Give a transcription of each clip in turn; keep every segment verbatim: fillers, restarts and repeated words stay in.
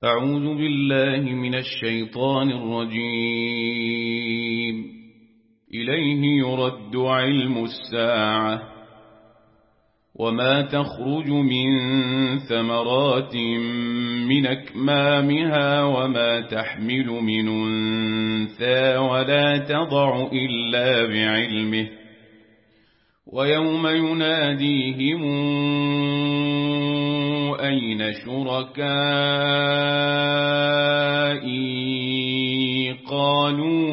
أعوذ بالله من الشيطان الرجيم. إليه يرد علم الساعة وما تخرج من ثمرات من أكمامها وما تحمل من أنثى ولا تضع إلا بعلمه ويوم يناديهم أين شركائي قالوا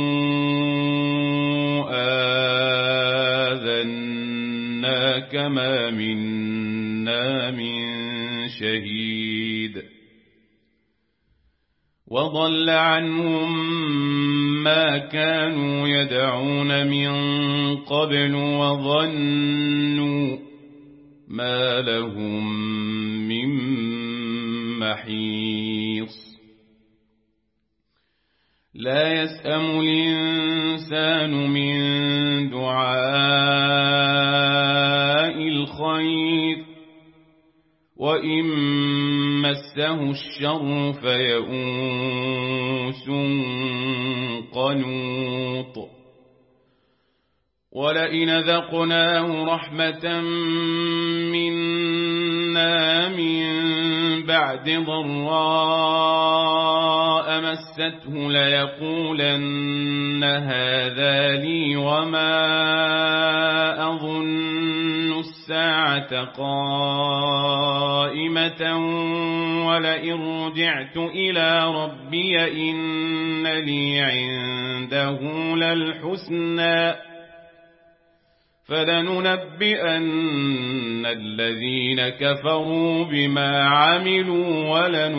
آذناك ما منا من شهيد وضل عنهم ما كانوا يدعون من قبل وظنوا ما لهم من محيص لا يسأم الإنسان من دعاء الخير وإن مسه الشر فيئوس قنوط ولئن ذقناه رحمة منا من بعد ضراء مسته ليقولن هذا لي وما أظن الساعة قائمة ولئن رجعت إلى ربي إن لي عنده للحسنى فلننبئن الذين كفروا بما عملوا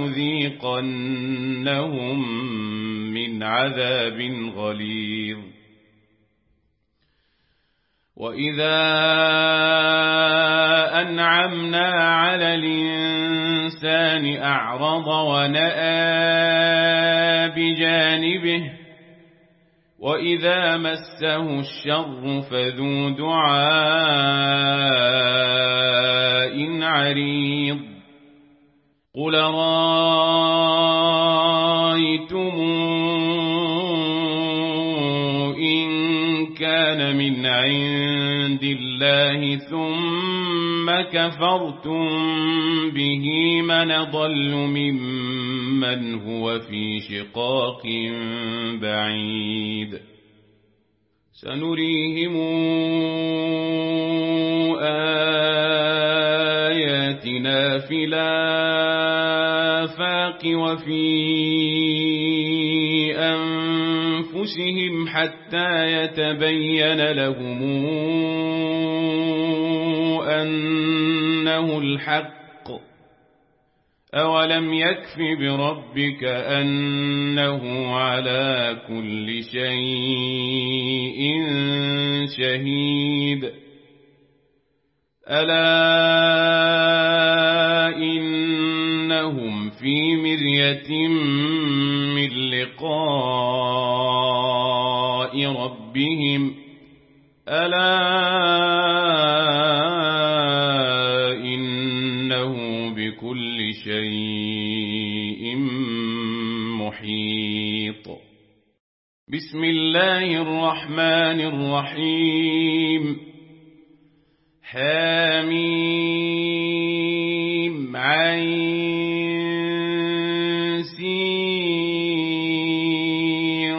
ولنذيقنهم من عذاب غليظ وإذا أنعمنا على الإنسان أعرض ونأى بجانبه وإذا مسه الشر فذو دعاء عريض قل رأيتم إن كان من عند الله ثم كفرتم به من ضل ممن هو في شقاق بعيد سنريهم آياتنا في الآفاق وفي أنفسهم حتى يتبين لهم أنه الحق أولم يكف بربك أنه على كل شيء شهيد ألا إنهم في مرية من لقاء ربهم ألا إنه بكل شيء محيط بسم الله الرحمن الرحيم حميم عين سين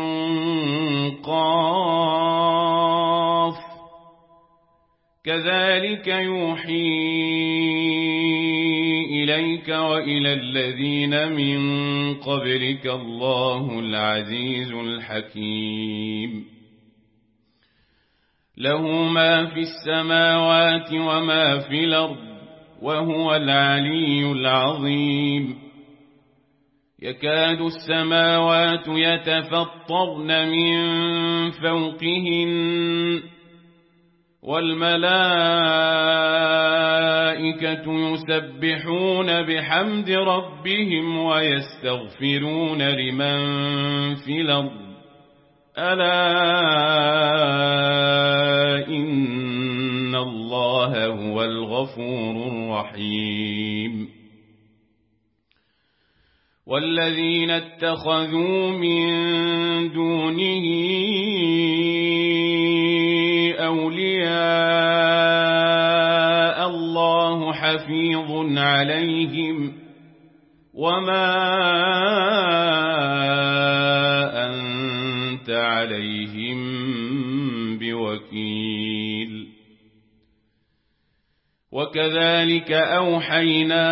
قاف كذلك يوحي إليك وإلى الذين من قبلك الله العزيز الحكيم له ما في السماوات وما في الأرض وهو العلي العظيم يكاد السماوات يتفطرن من فوقهن والملائكة يسبحون بحمد ربهم ويستغفرون لمن في الأرض ألا إن الله هو الغفور الرحيم والذين اتخذوا من دونه أولياء الله حفيظ عليهم وما أنت عليهم بوكيل وكذلك أوحينا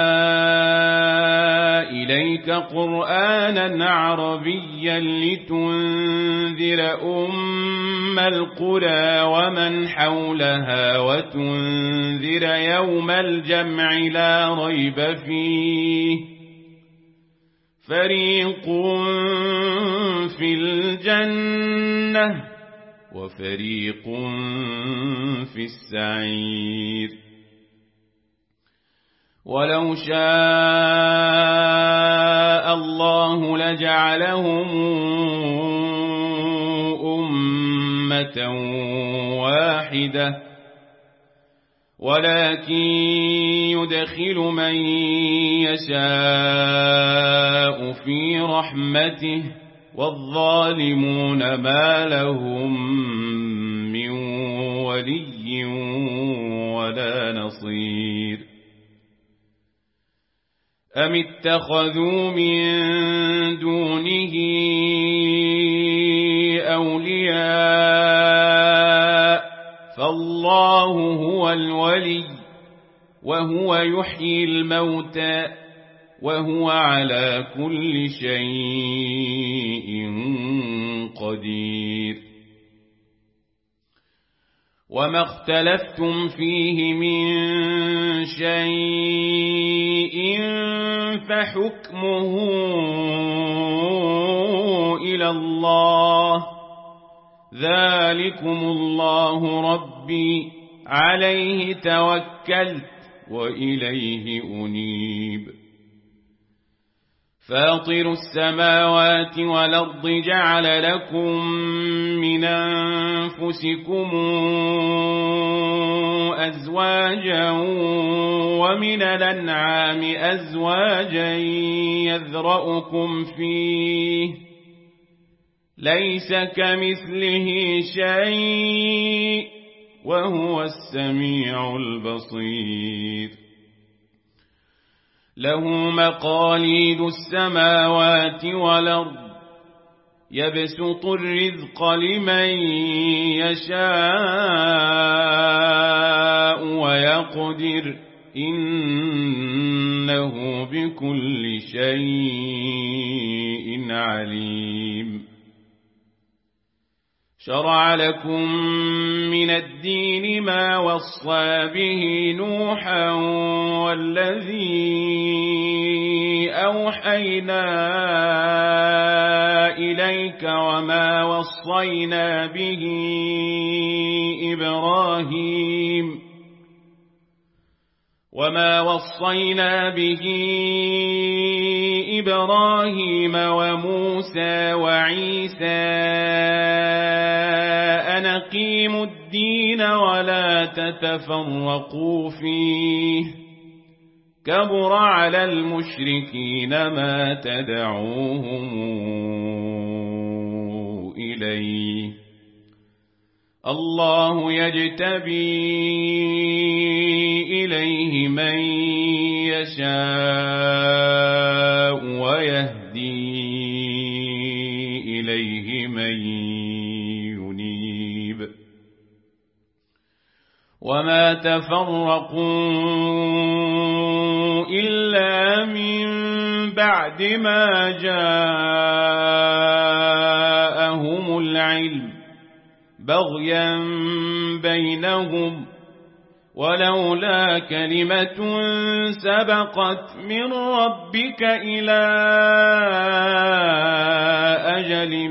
إليك قرآنا عربيا لتنذر أم القرى ومن حولها وتنذر يوم الجمع لا ريب فيه فريق في الجنة وفريق في السعير ولو شاء الله لجعلهم أمة واحدة ولكن يدخل من يشاء في رحمته والظالمون ما لهم من ولي ولا نصير أم اتخذوا من دونه أولياء فالله هو الولي وهو يحيي الموتى وهو على كل شيء قدير وما اختلفتم فيه من شيء فحكمه إلى الله ذلكم الله ربي عليه توكلت وإليه أنيب فاطر السماوات والأرض جعل لكم من أنفسكم أزواجا ومن الأنعام أزواجا يذرأكم فيه ليس كمثله شيء وهو السميع البصير له مقاليد السماوات والأرض يبسط الرزق لمن يشاء ويقدر إنه بكل شيء عليم شرع لكم من الدين ما وصى به نوحا والذي أوحينا إليك وما وصينا به إبراهيم وما وصينا به إبراهيم وموسى وعيسى أن أقيموا الدين ولا تتفرقوا فيه كبر على المشركين ما تدعوهم إليه الله يجتبي إليه من يشاء ويهدي إليه من ينيب وما تفرقوا إلا من بعد ما جاءهم العلم بغيا بينهم ولولا كلمة سبقت من ربك إلى أجل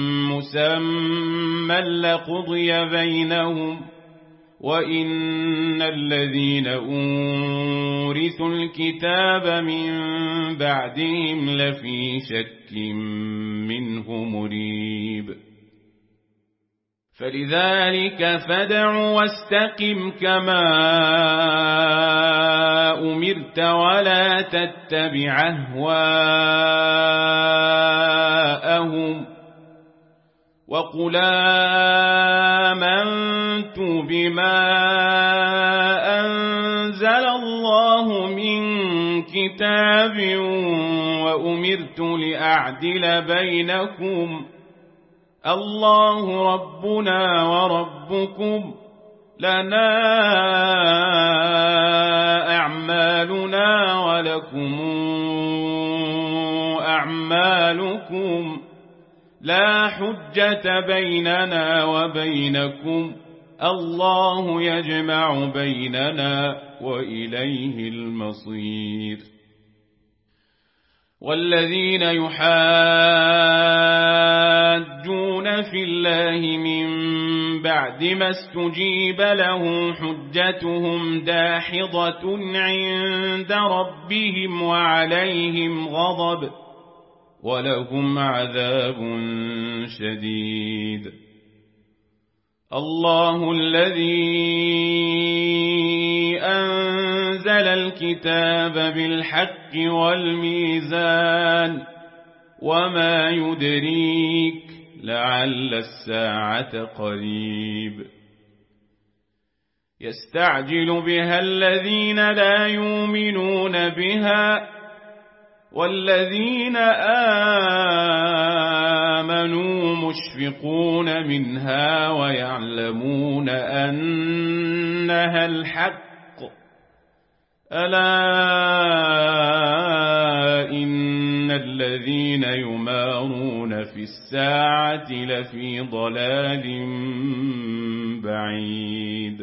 مسمى لقضي بينهم وإن الذين أورثوا الكتاب من بعدهم لفي شك منه مريب فلذلك فادع واستقم كما أمرت ولا تتبع أهواءهم وقل آمنت بما أنزل الله من كتاب وأمرت لأعدل بينكم الله ربنا وربكم لنا أعمالنا ولكم أعمالكم لا حجة بيننا وبينكم الله يجمع بيننا وإليه المصير. والذين يحاجون في الله من بعد ما استجيب له حجتهم داحضة عند ربهم وعليهم غضب ولهم عذاب شديد. الله الذي أنزل الكتاب بالحق والميزان وما يدريك لعل الساعة قريب. يستعجل بها الذين لا يؤمنون بها والذين آمنوا مشفقون منها ويعلمون أنها الحق ألا إن الذين يمارون في الساعة لفي ضلال بعيد.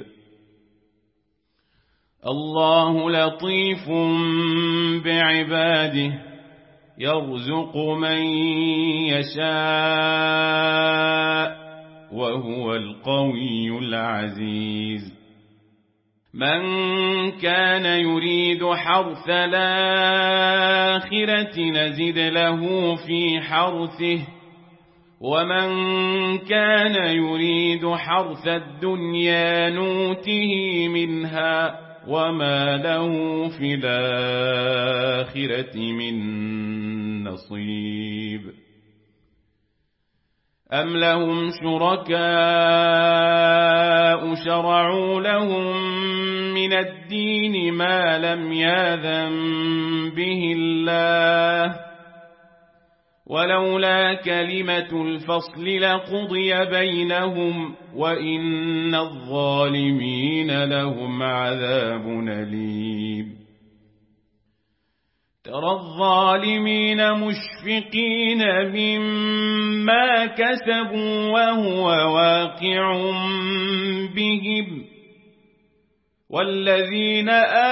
الله لطيف بعباده يرزق من يشاء وهو القوي العزيز. من كان يريد حرث الآخرة نزد له في حرثه ومن كان يريد حرث الدنيا نوته منها وما له في الآخرة من نصيب. أم لهم شركاء شرعوا لهم من الدين ما لم يأذن به الله ولولا كلمة الفصل لقضي بينهم وإن الظالمين لهم عذاب أليم. ترى الظالمين مشفقين مما كسبوا وهو واقع بهم والذين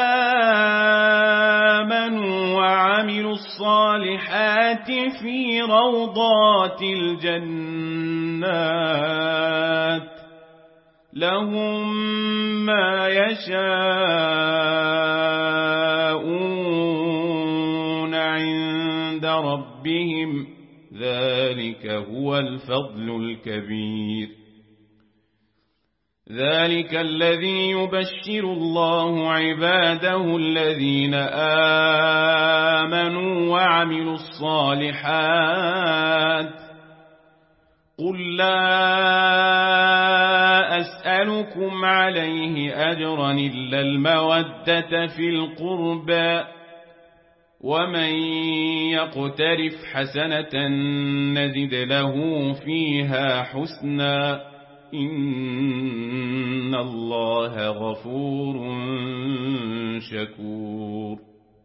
آمنوا وعملوا الصالحات في روضات الجنات لهم ما يشاءون عند ربهم ذلك هو الفضل الكبير. ذلك الذي يبشر الله عباده الذين آمنوا وعملوا الصالحات قل لا أسألكم عليه أجرا إلا المودة في القربى ومن يقترف حسنة نزد له فيها حسنا إن الله غفور شكور.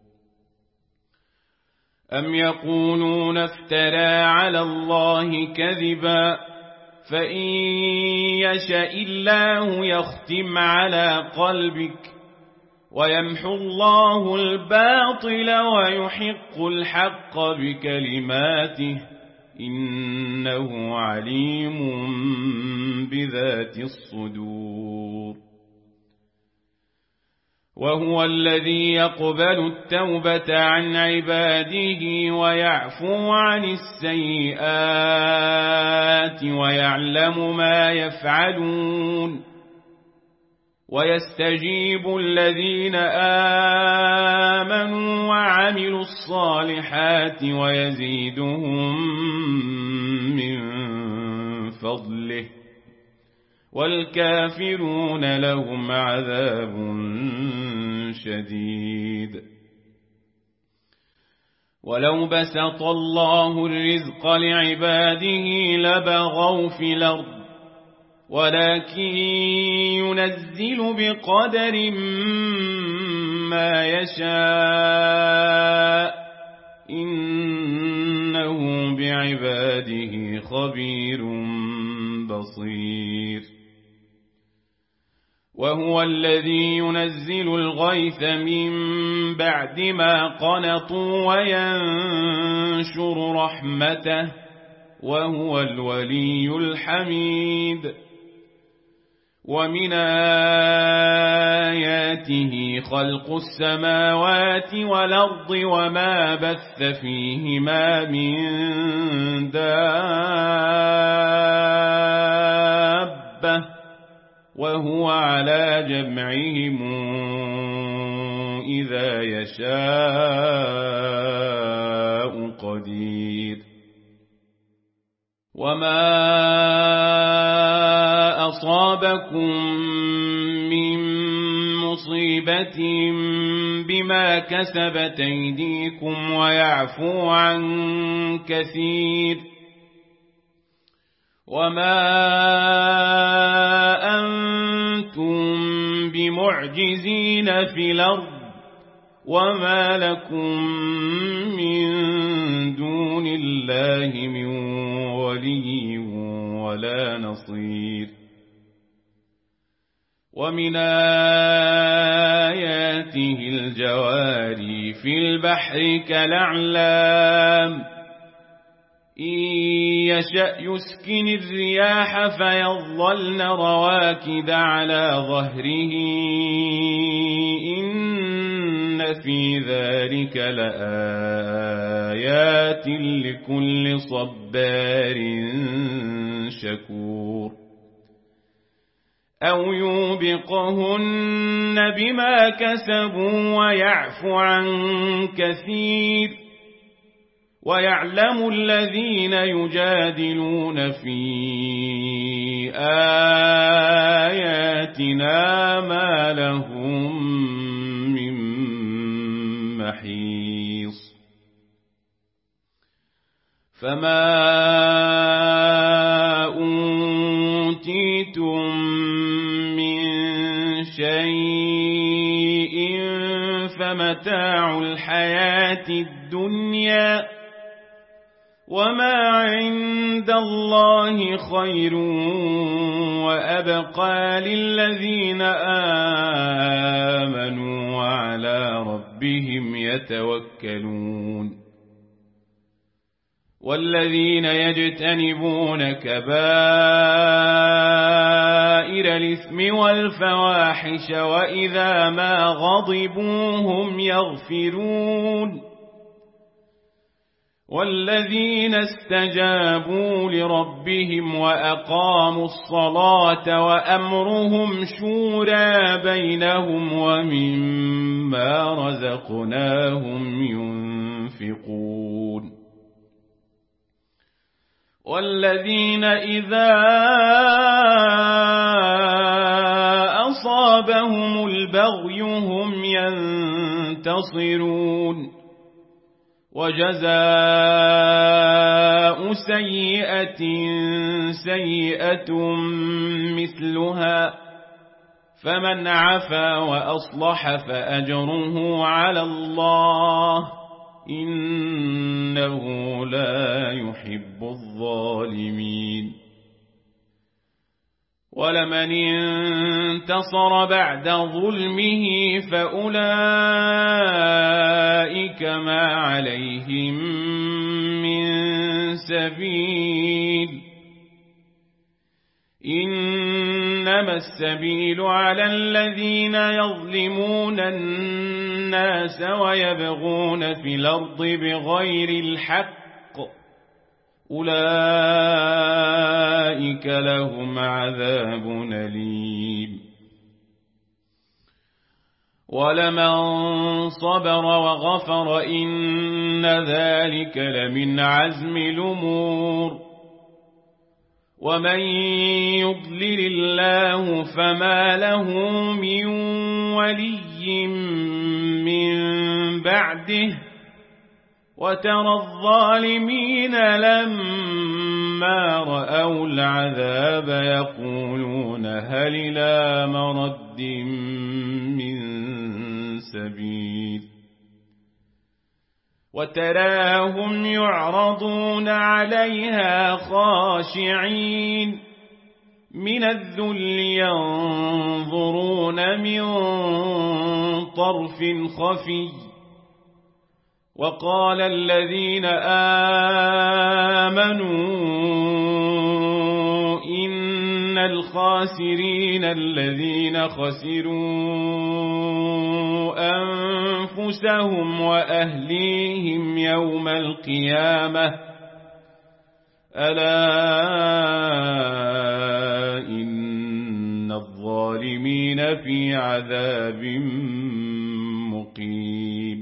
أم يقولون افترى على الله كذبا فإن يشاء الله يختم على قلبك ويمحو الله الباطل ويحق الحق بكلماته إنه عليم بذات الصدور. وهو الذي يقبل التوبة عن عباده ويعفو عن السيئات ويعلم ما يفعلون ويستجيب الذين آمنوا وعملوا الصالحات ويزيدهم من فضله والكافرون لهم عذاب شديد. ولو بسط الله الرزق لعباده لبغوا في الأرض ولكن ينزل بقدر ما يشاء إنه بعباده خبير بصير. وهو الذي ينزل الغيث من بعد ما قنطوا وينشر رحمته وهو الولي الحميد. ومن آياته خلق السماوات والأرض وما بث فيهما من دابة وهو على جمعهم إذا يشاء قدير. وما أصابكم من مصيبة بما كسبت أيديكم ويعفو عن كثير. وما أنتم بمعجزين في الأرض وما لكم من دون الله من ولي ولا نصير. ومن آياته الجواري في البحر كالأعلام إن يشأ يسكن الرياح فيظلن رواكد على ظهره إن في ذلك لآيات لكل صبار شكور. أو يوبقهن بما كسبوا ويعفو عن كثير. ويعلم الذين يجادلون في آياتنا ما لهم من محيص. فما أوتيتم من شيء فمتاع الحياة الدنيا وما عند الله خير وأبقى للذين آمنوا وعلى ربهم يتوكلون. والذين يجتنبون كبائر الإثم والفواحش وإذا ما غضبوا هم يغفرون. والذين استجابوا لربهم وأقاموا الصلاة وأمرهم شورى بينهم ومما رزقناهم ينفقون. والذين إذا أصابهم البغي هم ينتصرون. وجزاء سيئة سيئة مثلها فمن عفا وأصلح فأجره على الله إنه لا يحب الظالمين. ولمن انتصر بعد ظلمه فأولئك ما عليهم من سبيل إنما السبيل على الذين يظلمون الناس ويبغون في الأرض بغير الحق أولئك لهم عذاب أليم ولمن صبر وغفر إن ذلك لمن عزم الأمور ومن يضلل الله فما له من ولي من بعده وترى الظالمين لما رأوا العذاب يقولون هل إلى مرد من سبيل وتراهم يعرضون عليها خاشعين من الذل ينظرون من طرف خفي وقال الذين آمنوا إن الخاسرين الذين خسروا أنفسهم وأهليهم يوم القيامة ألا إن الظالمين في عذاب مقيم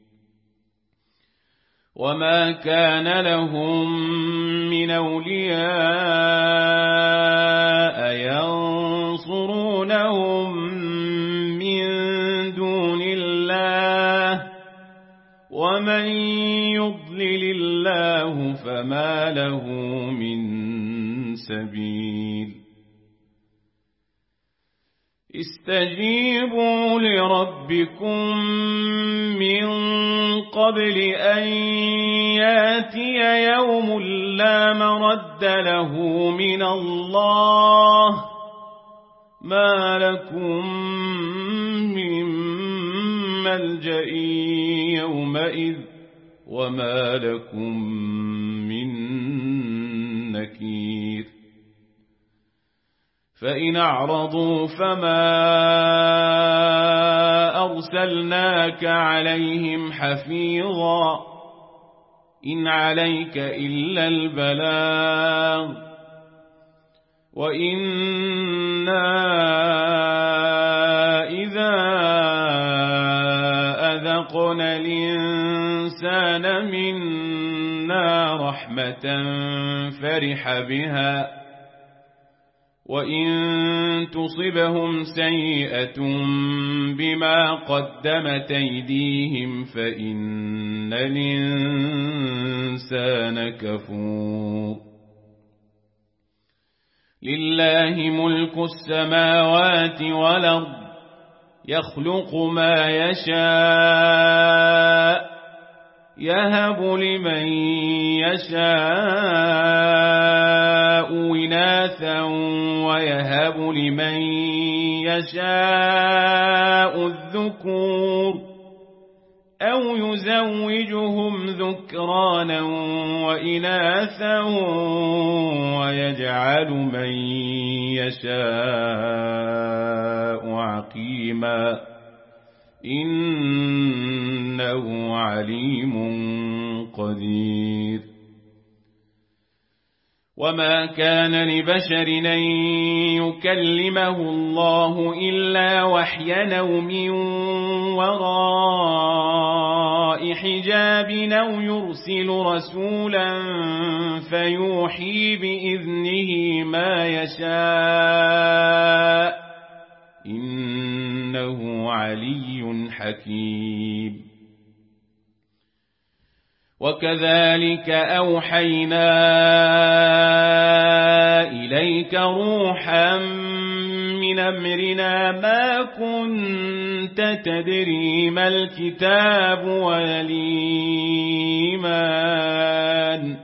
وما كان لهم من أولياء ينصرونهم من دون الله ومن يضلل الله فما له من سبيل استجيبوا لربكم من قبل أن ياتي يوم لا مرد له من الله ما لكم من ملجأ يومئذ وما لكم من نكير فإن أعرضوا فما أرسلناك عليهم حفيظا إن عليك إلا البلاغ وإنا إذا أذقنا الإنسان منا رحمة فرح بها وإن تصبهم سيئة بما قدمت أيديهم فإن الإنسان كفور لله ملك السماوات والأرض يخلق ما يشاء يهب لمن يشاء إناثا ويهب لمن يشاء الذكور أو يزوجهم ذكرانا وإناثا ويجعل من يشاء عقيما إنه عليم قدير وما كان لبشر أن يكلمه الله إلا وحيا أو من وراء حجاب أو يرسل رسولا فيوحي بإذنه ما يشاء إنه علي حكيم وكذلك أوحينا إليك روحا من أمرنا ما كنت تدري ما الكتاب ولا الإيمان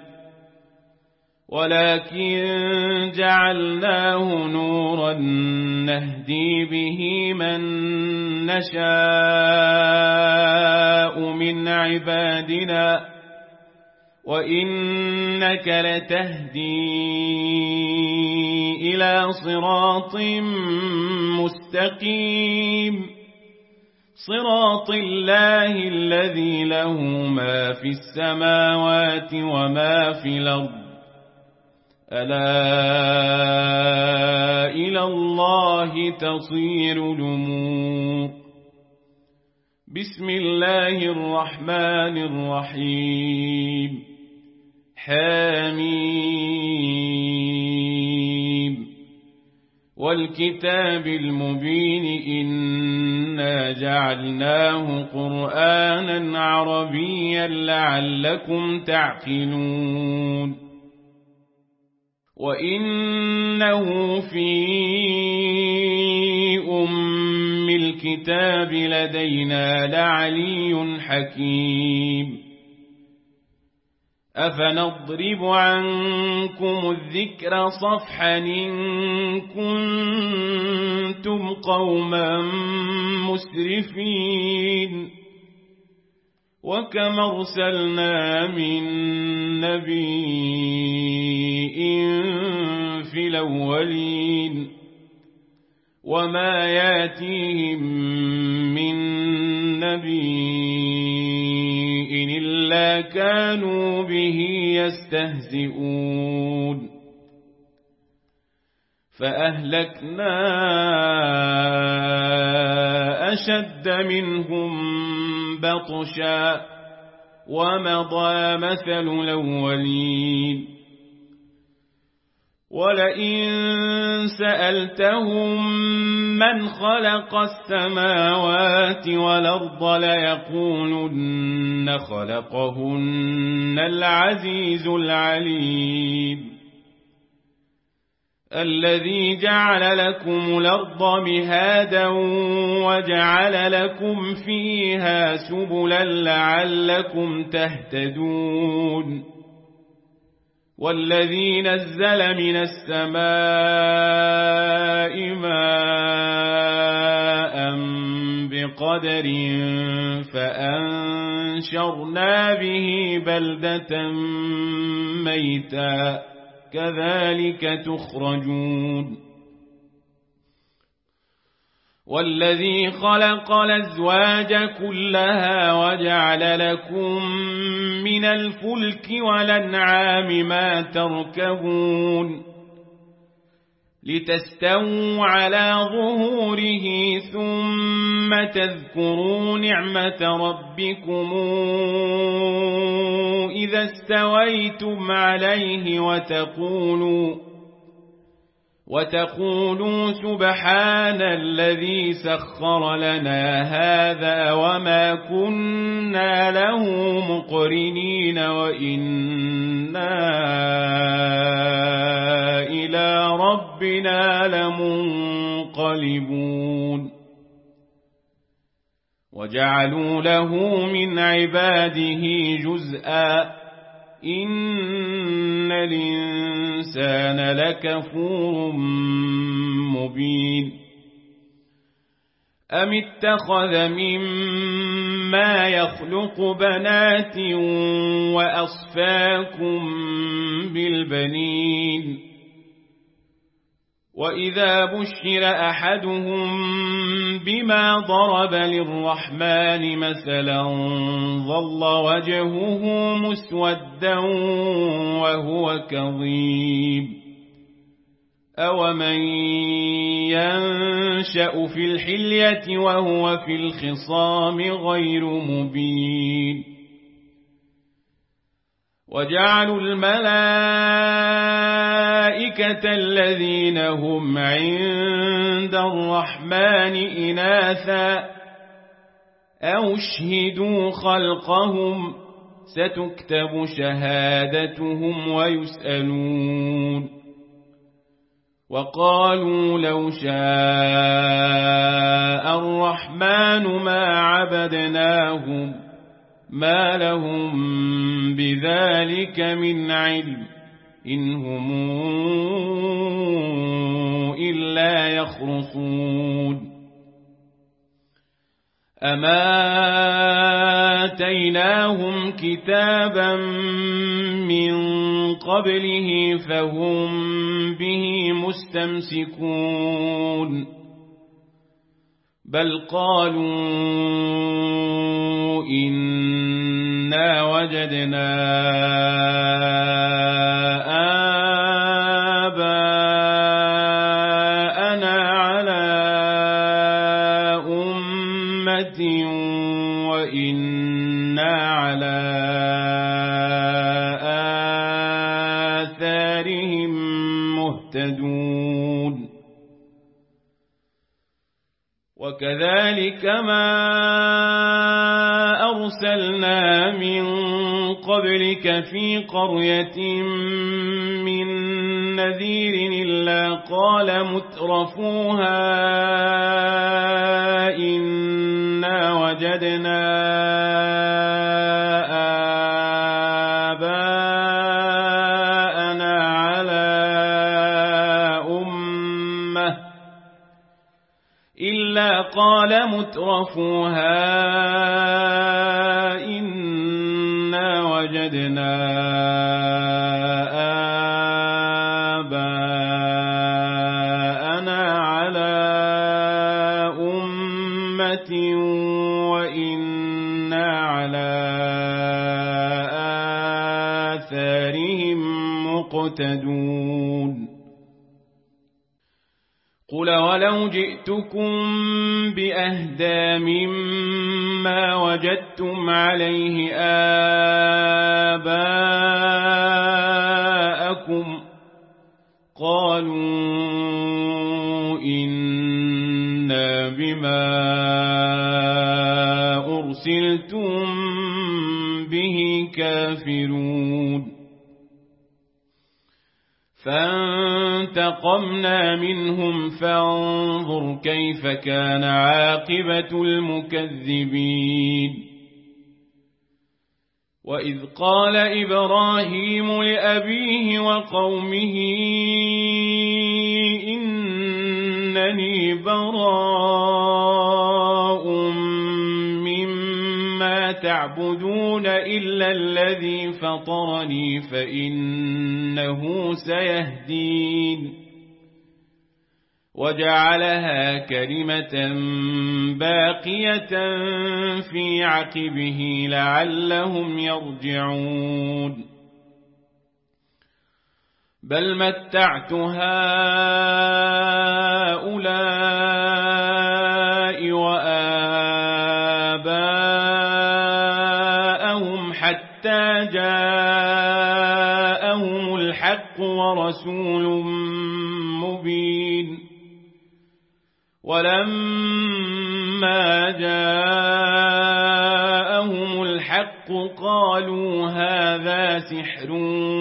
ولكن جعلناه نورا نهدي به من نشاء من عبادنا وإنك لتهدي إلى صراط مستقيم صراط الله الذي له ما في السماوات وما في الأرض ألا إلى الله تصير الأمور. بسم الله الرحمن الرحيم. حميم والكتاب المبين إنا جعلناه قرآنا عربيا لعلكم تعقلون وإنه في أم الكتاب لدينا لعلي حكيم. أفنضرب عنكم الذكر صفحا إن كنتم قوما مسرفين وكم أرسلنا من نبي في الأولين وما ياتيهم من نبي إلا كانوا به يستهزئون فأهلكنا أشد منهم بطشا ومضى مثل الأولين ولئن سألتهم من خلق السماوات والأرض ليقولن خلقهن العزيز العليم الذي جعل لكم الأرض مهادا وجعل لكم فيها سبلا لعلكم تهتدون والذي نزل من السماء ماء بقدر فأنشرنا به بلدة ميتا كذلك تخرجون والذي خلق الأزواج كلها وجعل لكم من الفلك والأنعام ما تركبون لتستووا على ظهوره ثم تذكروا نعمة ربكم إذا استويتم عليه وتقولوا وتقولوا سبحان الذي سخر لنا هذا وما كنا له مقرنين وإنا إلى ربنا لمنقلبون وجعلوا له من عباده جزءا إن الإنسان لكفور مبين أم اتخذ مما يخلق بنات وأصفاكم بالبنين وإذا بشر أحدهم بما ضرب للرحمن مثلا ظل وجهه مسودا وهو كظيم أومن ينشأ في الحلية وهو في الخصام غير مبين وجعلوا الملائكة الذين هم عند الرحمن إناثا أو اشهدوا خلقهم ستكتب شهادتهم ويسألون وقالوا لو شاء الرحمن ما عبدناهم ما لهم بذلك من علم إن هم إلا يخرصون أما آتيناهم كتابا من قبله فهم به مستمسكون بل قالوا إنا وجدنا آباءنا على أمة وإنا على آثارهم مهتدون وكذلك ما أرسلنا من قبلك في قرية من نذير إلا قال مترفوها إنا وجدنا آباءنا على أمة إلا قال مترفوها إنا وجدنا آباءنا على أمة وإنا على آثارهم مقتدون قل ولو جئتكم بأهدى مما وجدتم عليه آباءكم قالوا إنا بما أرسلتم به كافرون فانتقمنا منهم فانظر كيف كان عاقبة المكذبين وإذ قال إبراهيم لأبيه وقومه إنني براء مما تعبدون إلا الذي فطرني فإنه سيهدين وجعلها كلمة باقية في عقبه لعلهم يرجعون بل متعت هؤلاء وآباءهم حتى جاءهم الحق ورسول مبين ولما جاءهم الحق قالوا هذا سحر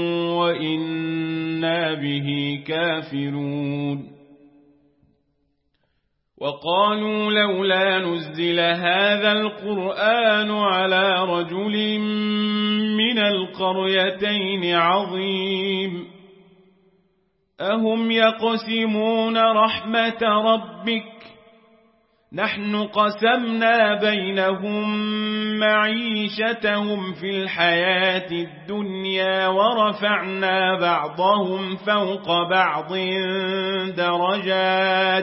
وإنا به كافرون وقالوا لولا نزل هذا القرآن على رجل من القريتين عظيم أهم يقسمون رحمة ربك نحن قسمنا بينهم معيشتهم في الحياة الدنيا ورفعنا بعضهم فوق بعض درجات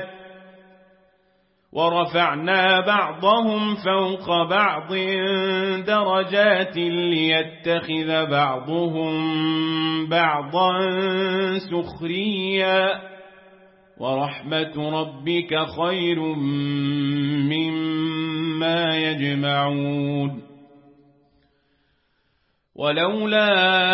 ورفعنا بعضهم فوق بعض درجات ليتخذ بعضهم بعضا سخريا ورحمة ربك خير مما يجمعون ولولا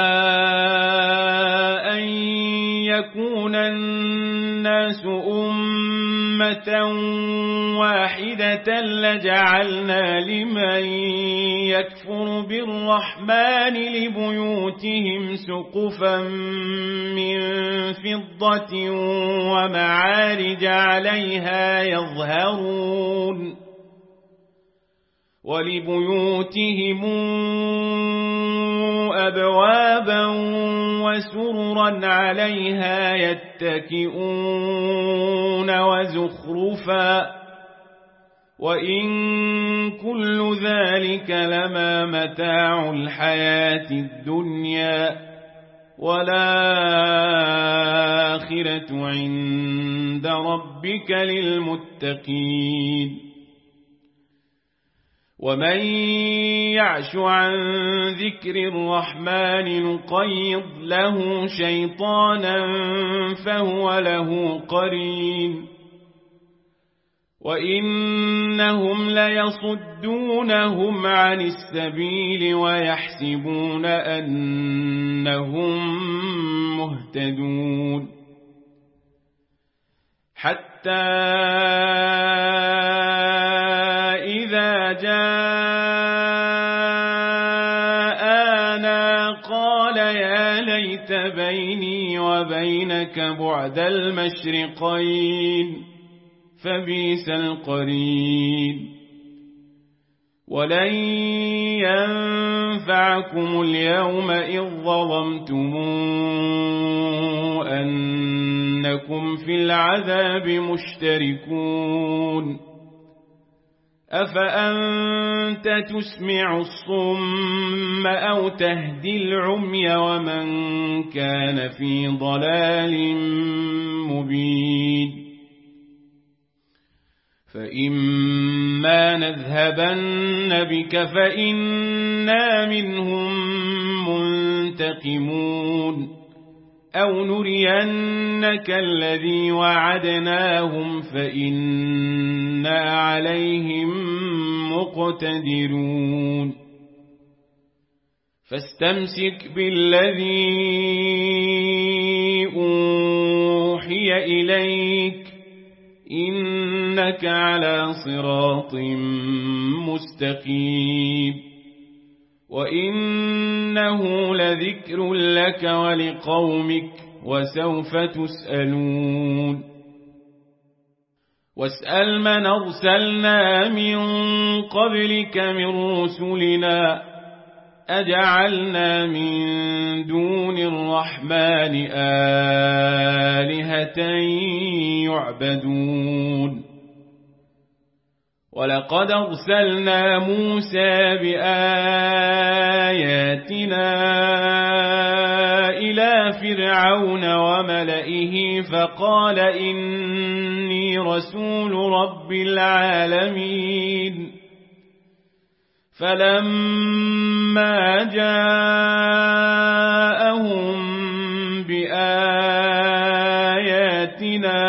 أن يكون الناس أمة واحدة لجعلنا لمن يكفر بالرحمن لبيوتهم سقفا من فضة ومعارج عليها يظهرون ولبيوتهم أبوابا وسررا عليها يتكئون وزخرفا وإن كل ذلك لما متاع الحياة الدنيا والآخرة عند ربك للمتقين ومن يعش عن ذكر الرحمن نقيض له شيطانا فهو له قرين وإنهم ليصدونهم عن السبيل ويحسبون أنهم مهتدون حتى إذا جاءنا قال يا ليت بيني وبينك بعد المشرقين فبئس القرين ولن ينفعكم اليوم إذ ظلمتم أنكم في العذاب مشتركون أفأنت تسمع الصم أو تهدي العمي ومن كان في ضلال مبين فإما نذهبن بك فإنا منهم منتقمون أو نرينك الذي وعدناهم فإنا عليهم مقتدرون فاستمسك بالذي أوحي إليك إنك على صراط مستقيم وإنه لذكر لك ولقومك وسوف تسألون واسأل من أرسلنا من قبلك من رسلنا أجعلنا من دون الرحمن آلهة يعبدون ولقد أرسلنا موسى بآياتنا إلى فرعون وملئه فقال إني رسول رب العالمين فلما جاءهم بآياتنا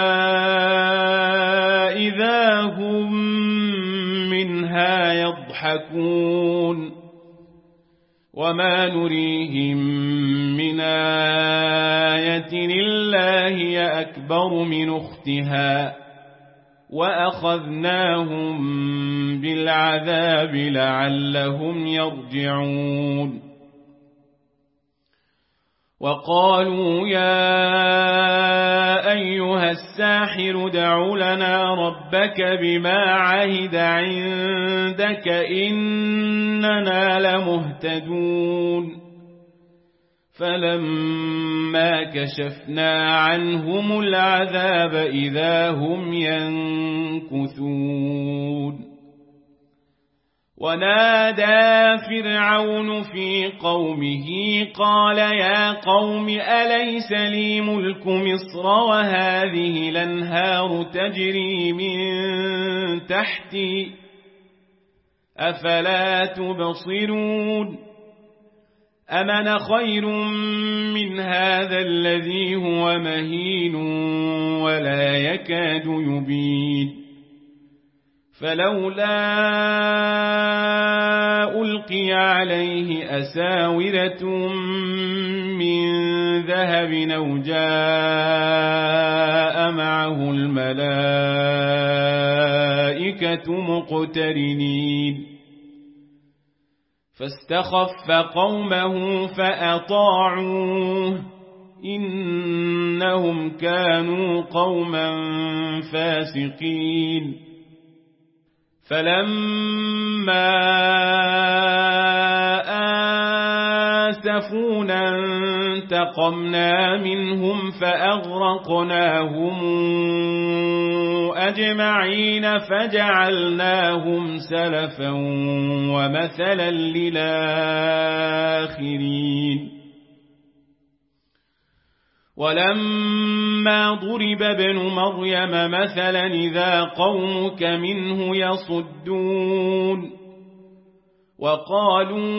إذا هم منها يضحكون وما نريهم من آية إلا هي أكبر من أختها وأخذناهم بالعذاب لعلهم يرجعون وقالوا يا أيها الساحر ادع لنا ربك بما عهد عندك إننا لمهتدون فلما كشفنا عنهم العذاب إذا هم ينكثون ونادى فرعون في قومه قال يا قوم أليس لي ملك مصر وهذه الأنهار تجري من تحتي أفلا تبصرون أمن خير من هذا الذي هو مهين ولا يكاد يبين فلولا ألقي عليه أساورة من ذهب أو جاء معه الملائكة مقترنين فاستخف قومه فأطاعوه إنهم كانوا قوما فاسقين فلما آسفونا انتقمنا منهم فأغرقناهم أجمعين فجعلناهم سلفا ومثلا للآخرين ولما ضرب ابن مريم مثلا إذا قومك منه يصدون وقالوا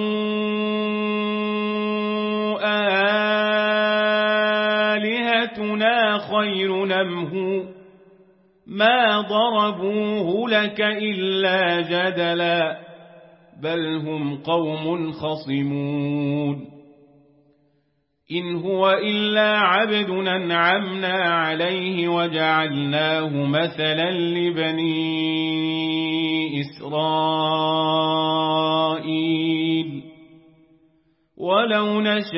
آلهتنا خير نمه ما ضربوه لك إلا جدلا بل هم قوم خصمون إن هو إلا عبد أنعمنا عليه وجعلناه مثلا لبني إسرائيل ولو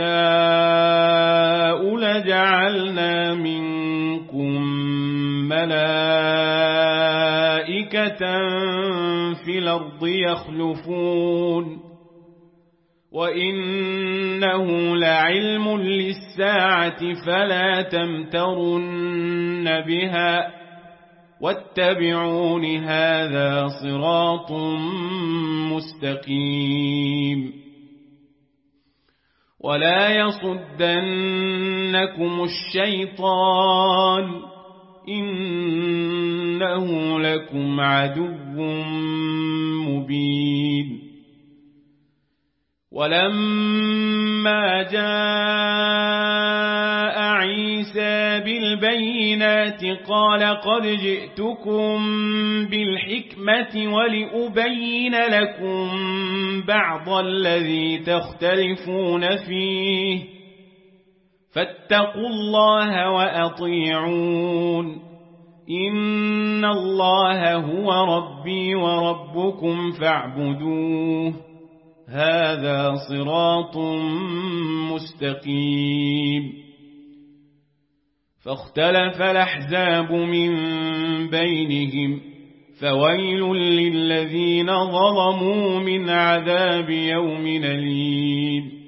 نشاء لجعلنا منكم ملائكة في الأرض يخلفون وإنه لعلم للساعة فلا تمترن بها واتبعون هذا صراط مستقيم ولا يصدنكم الشيطان إنه لكم عدو مبين ولما جاء عيسى بالبينات قال قد جئتكم بالحكمة ولأبين لكم بعض الذي تختلفون فيه فاتقوا الله وأطيعون إن الله هو ربي وربكم فاعبدوه هذا صراط مستقيم فاختلف الأحزاب من بينهم فويل للذين ظلموا من عذاب يوم أليم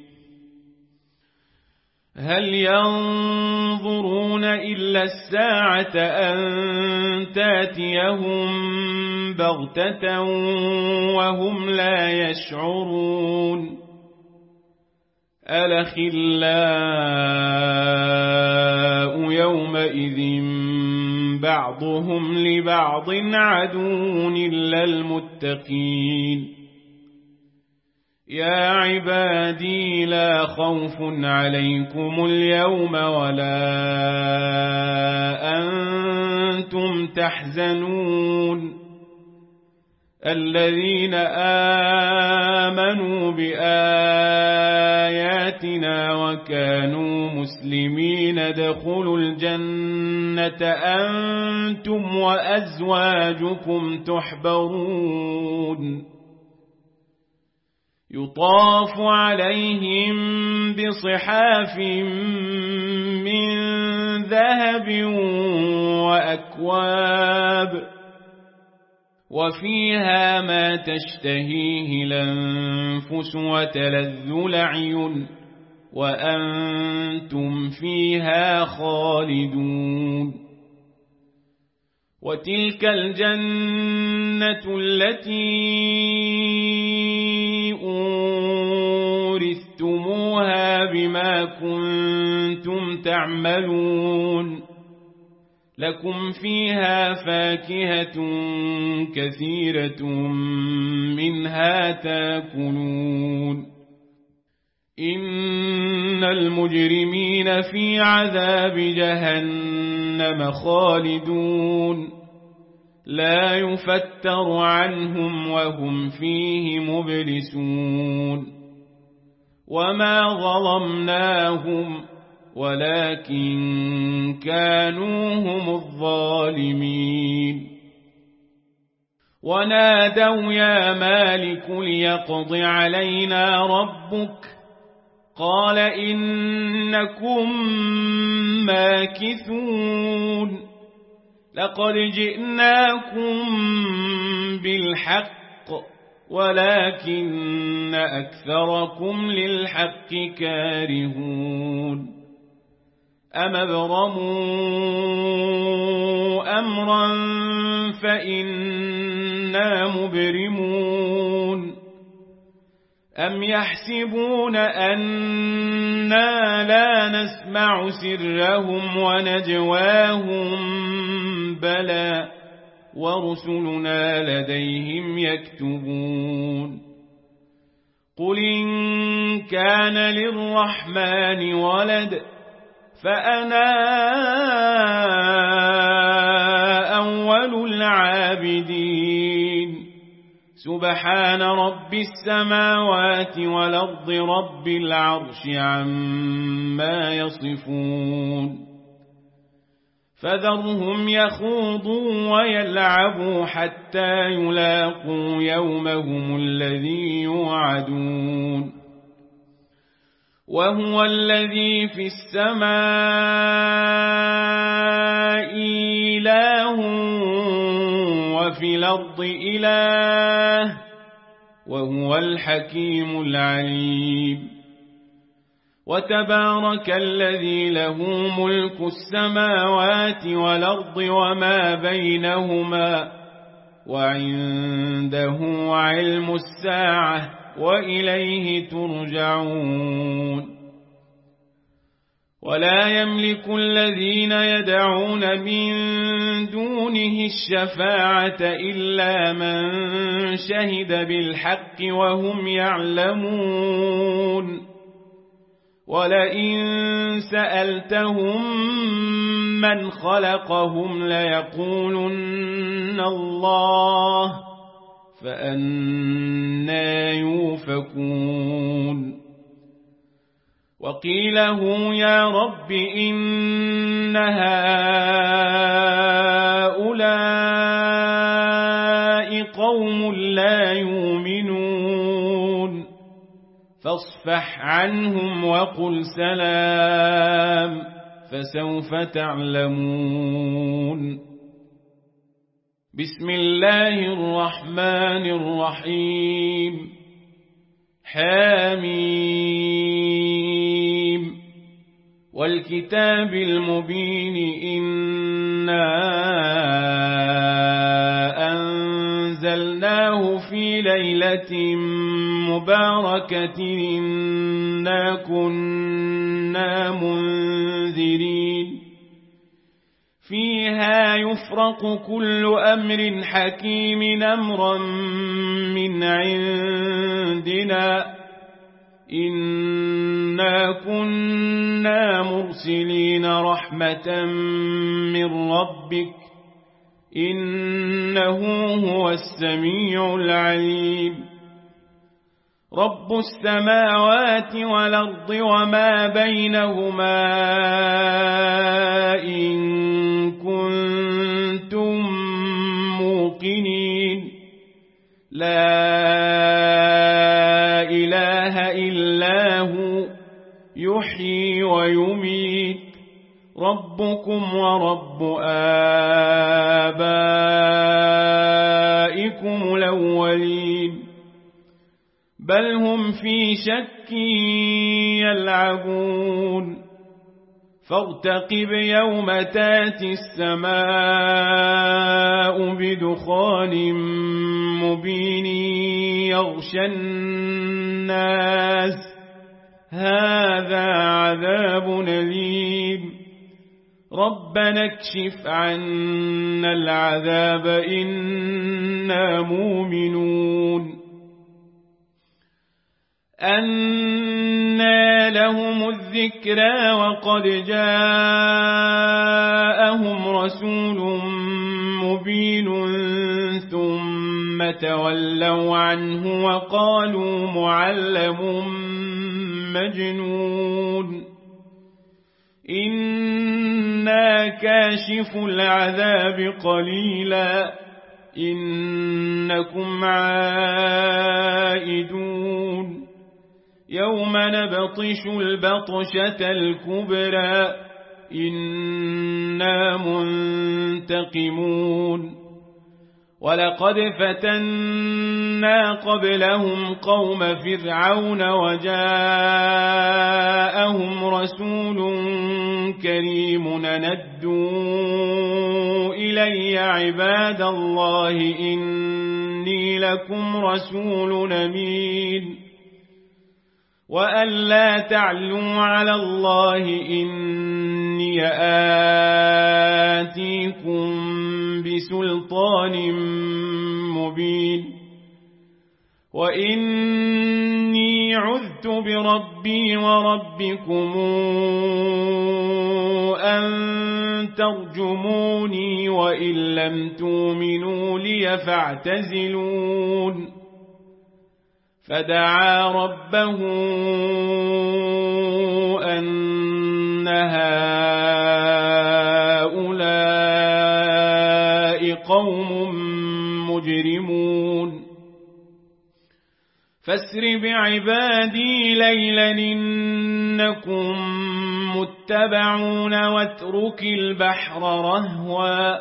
هل ينظرون إلا الساعة أن تاتيهم بغتة وهم لا يشعرون الأخلاء يومئذ بعضهم لبعض عدو إلا المتقين يا عبادي لا خوف عليكم اليوم ولا أنتم تحزنون الذين آمنوا بآياتنا وكانوا مسلمين ادخلوا الجنة أنتم وأزواجكم تحبرون يطاف عليهم بصحاف من ذهب وأكواب وفيها ما تشتهيه الأنفس وتلذ الأعين وأنتم فيها خالدون وتلك الجنة التي أورثتموها بما كنتم تعملون لكم فيها فاكهة كثيرة منها تاكلون إن المجرمين في عذاب جهنم خالدون لا يفتر عنهم وهم فيه مبلسون وما ظلمناهم ولكن كانوا هم الظالمين ونادوا يا مالك ليقض علينا ربك قال إنكم ماكثون لقد جئناكم بالحق ولكن أكثركم للحق كارهون أم ابرموا أمرا فإنا مبرمون أم يحسبون أنا لا نسمع سرهم ونجواهم بلى ورسلنا لديهم يكتبون قل إن كان للرحمن ولد فأنا أول العابدين سبحان رب السماوات والأرض رب العرش عما يصفون فذرهم يخوضوا ويلعبوا حتى يلاقوا يومهم الذي يوعدون وهو الذي في السماء إله وفي الأرض إله وهو الحكيم العليم وتبارك الذي له ملك السماوات والأرض وما بينهما وعنده علم الساعة وإليه ترجعون ولا يملك الذين يدعون من دونه الشفاعة إلا من شهد بالحق وهم يعلمون ولئن سألتهم من خلقهم ليقولن الله فأنى يوفكون وقيله يا رب إن هؤلاء قوم لا يؤمنون فاصفح عنهم وقل سلام فسوف تعلمون بسم الله الرحمن الرحيم حميم والكتاب المبين إنا أنزلناه في ليلة مباركة إنا كنا منذرين فيها يفرق كل أمر حكيم أمرا من عندنا إنا كنا مرسلين رحمة من ربك إنه هو السميع العليم رب السماوات والأرض وما بينهما إن كنتم موقنين لا إله إلا هو يحيي ويميت ربكم ورب آبائكم الأولين بل هم في شك يلعبون فارتقب يوم تاتي السماء بدخان مبين يغشى الناس هذا عذاب أليم ربنا اكشف عنا العذاب إنا مؤمنون أنى لهم الذكرى وقد جاءهم رسول مبين ثم تولوا عنه وقالوا معلم مجنون إنا كاشف العذاب قليلا إنكم عائدون يوم نبطش البطشة الكبرى إنا منتقمون ولقد فتنا قبلهم قوم فرعون وجاءهم رسول كريم ندوا إلي عباد الله إني لكم رسول أمين وأن لا تعلوا على الله إني آتيكم بسلطان مبين وإني عذت بربي وربكم أن ترجموني وإن لم تؤمنوا لي فاعتزلون فدعا ربه أن هؤلاء قوم مجرمون فاسر بعبادي ليلا إنكم متبعون واترك البحر رهوا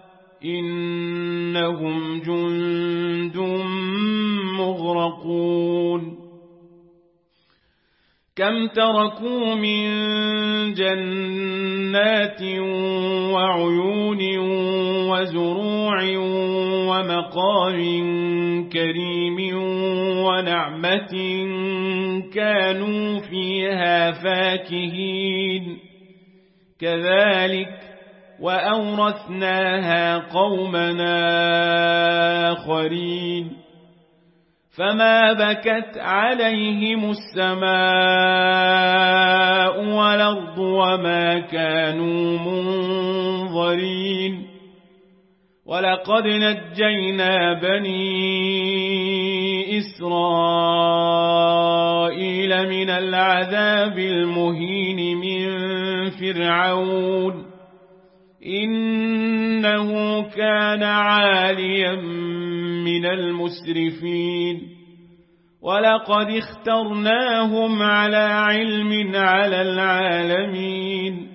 إنهم جند مغرقون كم تركوا من جنات وعيون وزروع ومقام كريم ونعمة كانوا فيها فاكهين كذلك وأورثناها قومنا آخرين فما بكت عليهم السماء والأرض وما كانوا منظرين ولقد نجينا بني إسرائيل من العذاب المهين من فرعون إنه كان عاليا من المسرفين ولقد اخترناهم على علم على العالمين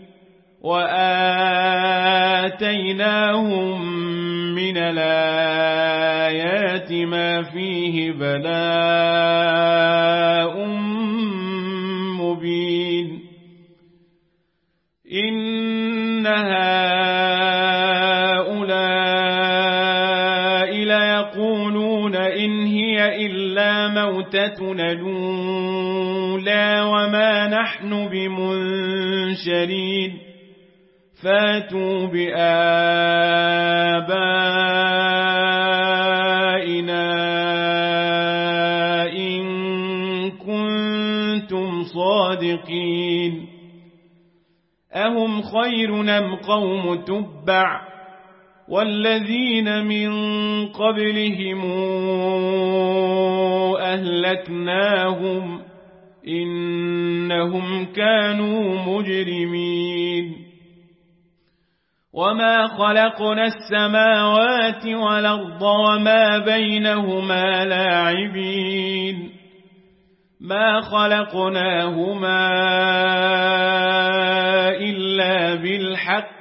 وآتيناهم من الآيات ما فيه بلاء مبين إن هؤلاء ليقولون إن هي إلا موتتنا الأولى وما نحن بمنشرين فاتوا بآبائنا إن كنتم صادقين أهم خير أم قوم تبع والذين من قبلهم أهلكناهم إنهم كانوا مجرمين وما خلقنا السماوات والأرض وما بينهما لاعبين ما خلقناهما إلا بالحق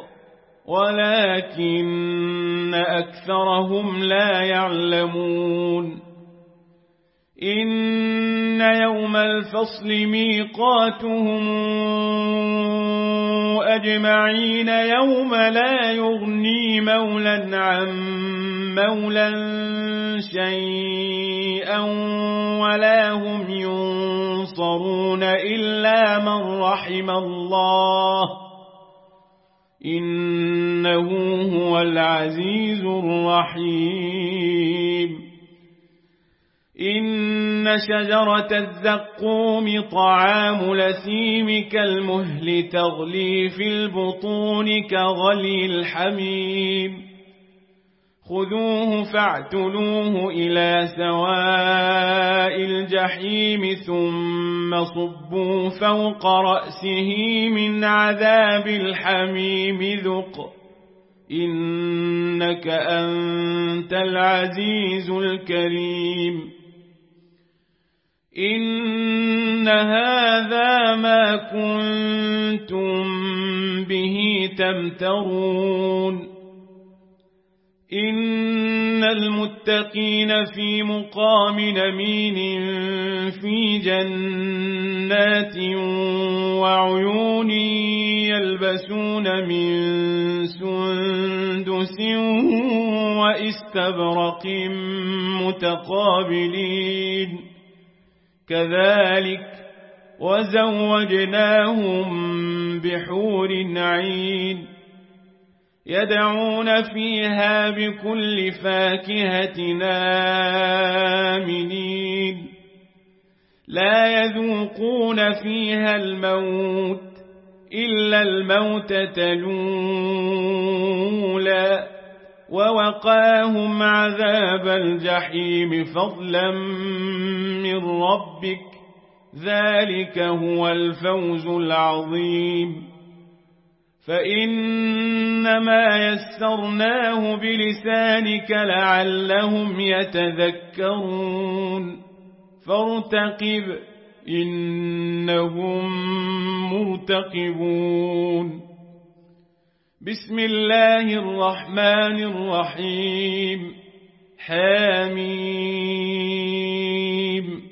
ولكن أكثرهم لا يعلمون إن يوم الفصل ميقاتهم أجمعين يوم لا يغني مولا عن مولا شيئا ولا هم ينصرون إلا من رحم الله إنه هو العزيز الرحيم إن شجرة الزقوم طعام لثيم كالمهل تغلي في البطون كغلي الحميم خذوه فاعتلوه إلى سواء الجحيم ثم صبوا فوق رأسه من عذاب الحميم ذق إنك أنت العزيز الكريم إن هذا ما كنتم به تمترون إن المتقين في مقام أمين في جنات وعيون يلبسون من سندس وإستبرق متقابلين كذلك وزوجناهم بحور عين يدعون فيها بكل فاكهة آمنين لا يذوقون فيها الموت إلا الموتة الأولى ووقاهم عذاب الجحيم فضلا من ربك ذلك هو الفوز العظيم فإنما يسرناه بلسانك لعلهم يتذكرون فارتقب إنهم مرتقبون بسم الله الرحمن الرحيم حميم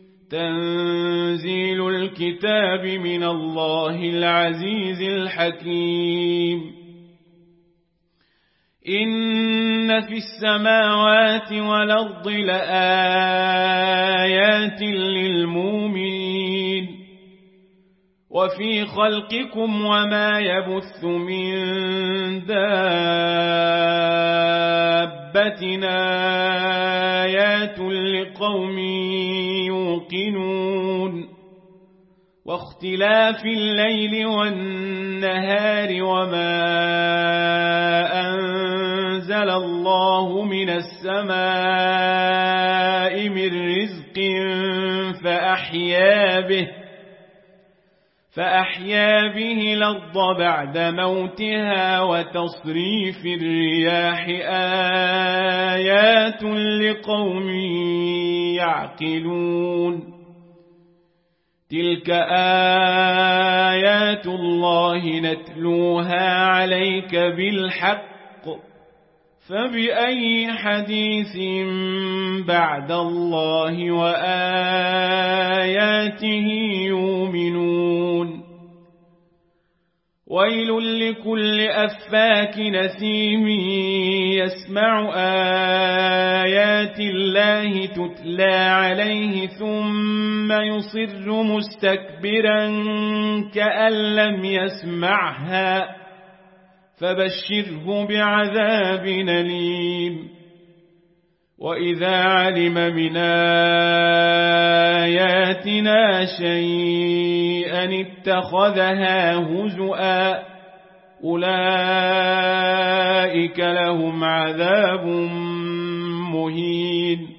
تنزيل الكتاب من الله العزيز الحكيم إن في السماوات والأرض لآيات للمؤمنين وفي خلقكم وما يبث من دابة آيات لقوم يوقنون واختلاف الليل والنهار وما أنزل الله من السماء من رزق فأحيا به فأحيا به الأرض بعد موتها وتصريف الرياح آيات لقوم يعقلون تلك آيات الله نتلوها عليك بالحق فبأي حديث بعد الله وآياته يؤمنون ويل لكل أفاك نثيم يسمع آيات الله تتلى عليه ثم يصر مستكبرا كأن لم يسمعها فبشره بعذاب أليم وإذا علم من آياتنا شيئا اتخذها هزؤا أولئك لهم عذاب مهين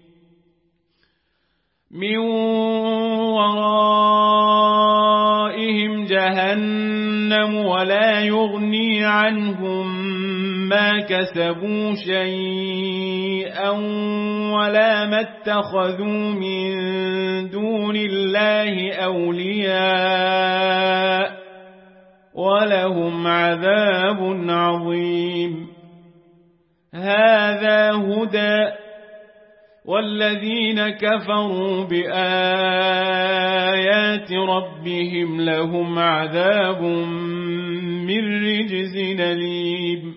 من ورائهم جهنم ولا يغني عنهم ما كسبوا شيئا ولا ما اتخذوا من دون الله أولياء ولهم عذاب عظيم هذا هدى والذين كفروا بآيات ربهم لهم عذاب من رجز أليم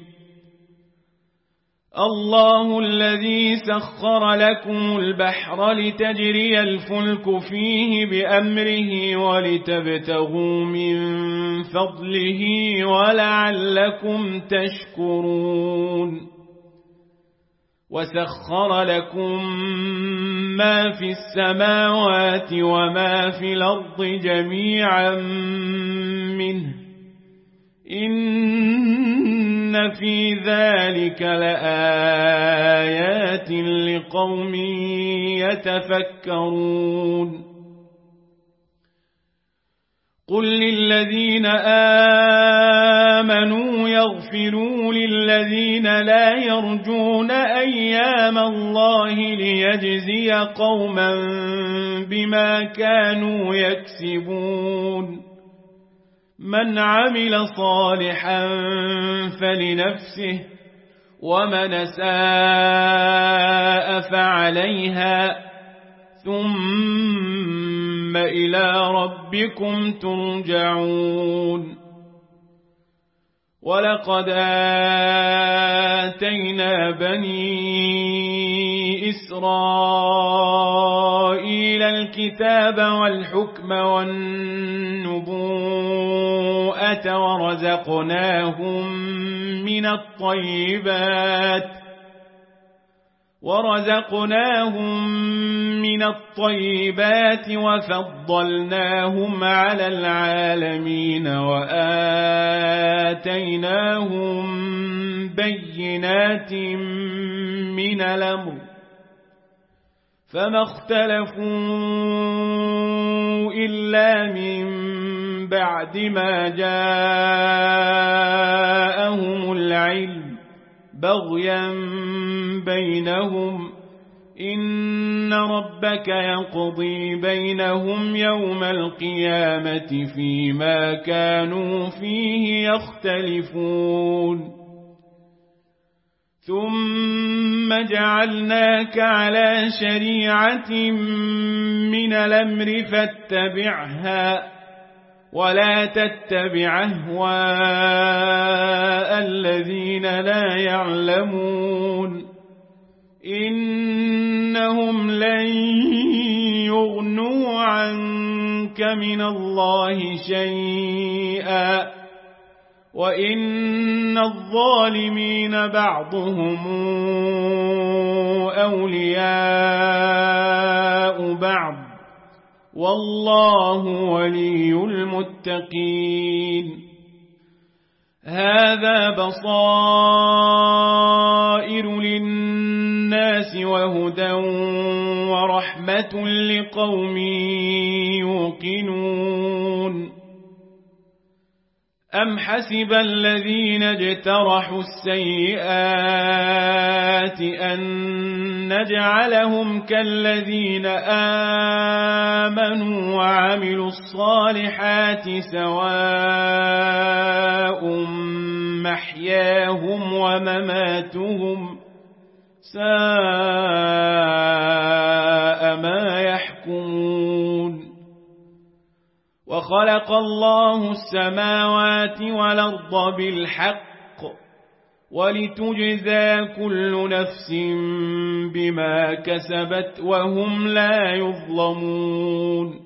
الله الذي سخر لكم البحر لتجري الفلك فيه بأمره ولتبتغوا من فضله ولعلكم تشكرون وسخر لكم ما في السماوات وما في الأرض جميعا منه إن في ذلك لآيات لقوم يتفكرون قل للذين آمنوا يغفروا للذين لا يرجون أيام الله ليجزي قوما بما كانوا يكسبون من عمل صالحا فلنفسه ومن أساء فعليها ثم إلى ربكم ترجعون ولقد آتينا بني إسرائيل الكتاب والحكم والنبوءة ورزقناهم من الطيبات ورزقناهم من الطيبات وفضلناهم على العالمين وآتيناهم بينات من الأمر فما اختلفوا إلا من بعد ما جاءهم العلم بغيا بينهم إن ربك يقضي بينهم يوم القيامة فيما كانوا فيه يختلفون ثم جعلناك على شريعة من الأمر فاتبعها ولا تتبع أهواء الذين لا يعلمون إنهم لن يغنوا عنك من الله شيئا وإن الظالمين بعضهم أولياء بعض والله ولي المتقين هذا بصائر للناس وهدى ورحمة لقوم يوقنون أم حسب الذين اجترحوا السيئات أن نجعلهم كالذين آمنوا وعملوا الصالحات سواء محياهم ومماتهم ساء ما يحكمون وخلق الله السماوات والأرض بالحق ولتجزى كل نفس بما كسبت وهم لا يظلمون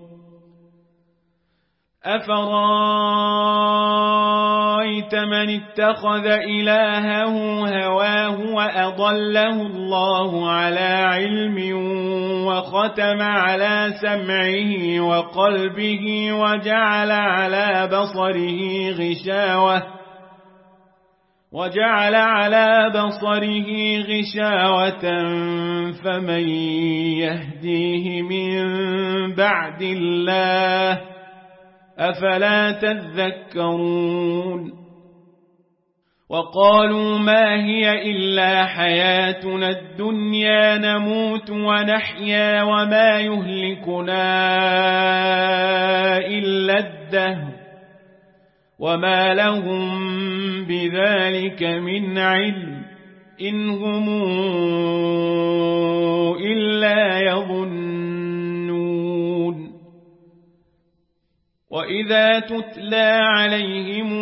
أفرأيت من اتخذ إلهه هواه وأضله الله على علم وختم على سمعه وقلبه وجعل على بصره غشاوة وجعل على بصره غشاوة فمن يهديه من بعد الله أفلا تذكرون وقالوا ما هي إلا حياتنا الدنيا نموت ونحيا وما يهلكنا إلا الدهر وما لهم بذلك من علم إن هم إلا يظنون وإذا تتلى عليهم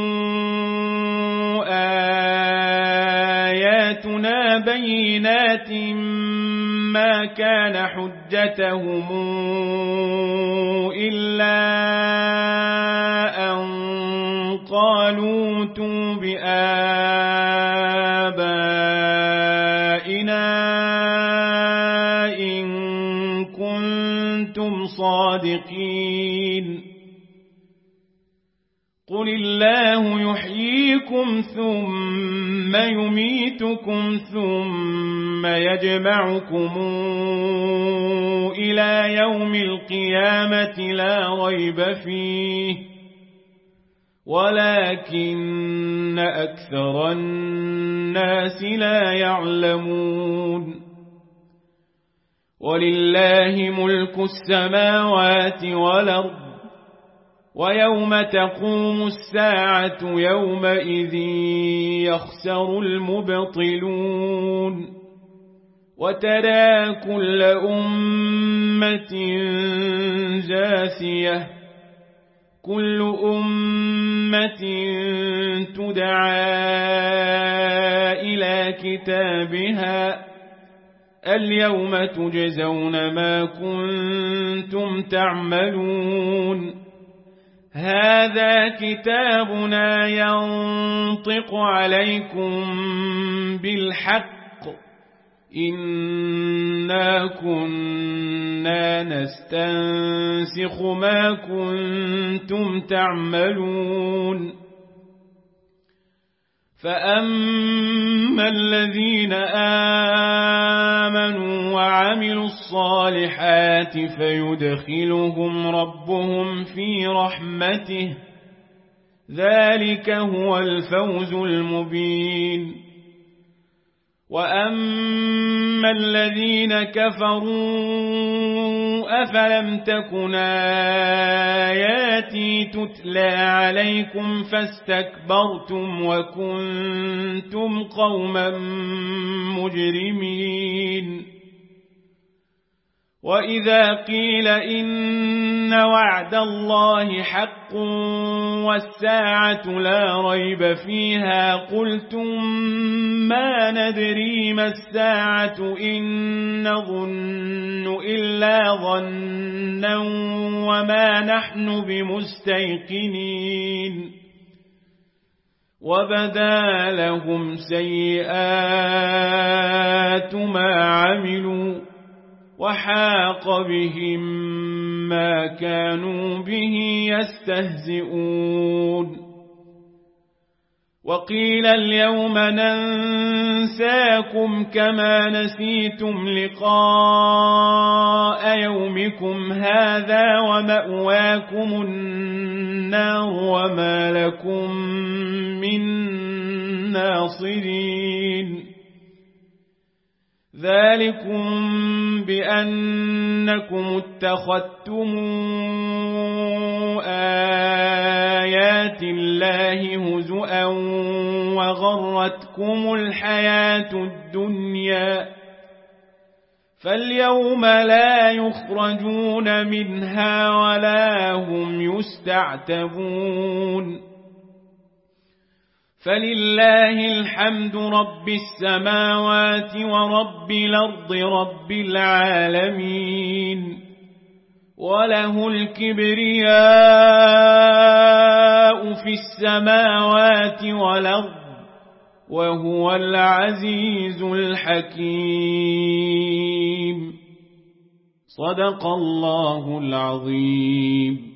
آياتنا بينات ما كان حجتهم إلا أن قالوا ائتوا بآبائنا إن كنتم صادقين قل الله يحييكم ثم يميتكم ثم يجمعكم إلى يوم القيامة لا ريب فيه ولكن أكثر الناس لا يعلمون ولله ملك السماوات والأرض ويوم تقوم الساعة يومئذ يخسر المبطلون وترى كل أمة جاثية كل أمة تدعى إلى كتابها اليوم تجزون ما كنتم تعملون هذا كتابنا ينطق عليكم بالحق إنا كنا نستنسخ ما كنتم تعملون فأما الذين آمنوا وعملوا الصالحات فيدخلهم ربهم في رحمته ذلك هو الفوز المبين وأما الذين كفروا أفلم تكن آياتي تتلى عليكم فاستكبرتم وكنتم قوما مجرمين وإذا قيل إن وعد الله حق والساعة لا ريب فيها قلتم ما ندري ما الساعة إن نظن إلا ظنا وما نحن بمستيقنين وبدا لهم سيئات ما عملوا وحاق بهم ما كانوا به يستهزئون وقيل اليوم ننساكم كما نسيتم لقاء يومكم هذا ومأواكم النار وما لكم من ناصرين ذلكم بأنكم اتخذتم آيات الله هزؤا وغرتكم الحياة الدنيا فاليوم لا يخرجون منها ولا هم يستعتبون فلله الحمد رب السماوات ورب الأرض رب العالمين وله الكبرياء في السماوات والأرض وهو العزيز الحكيم صدق الله العظيم.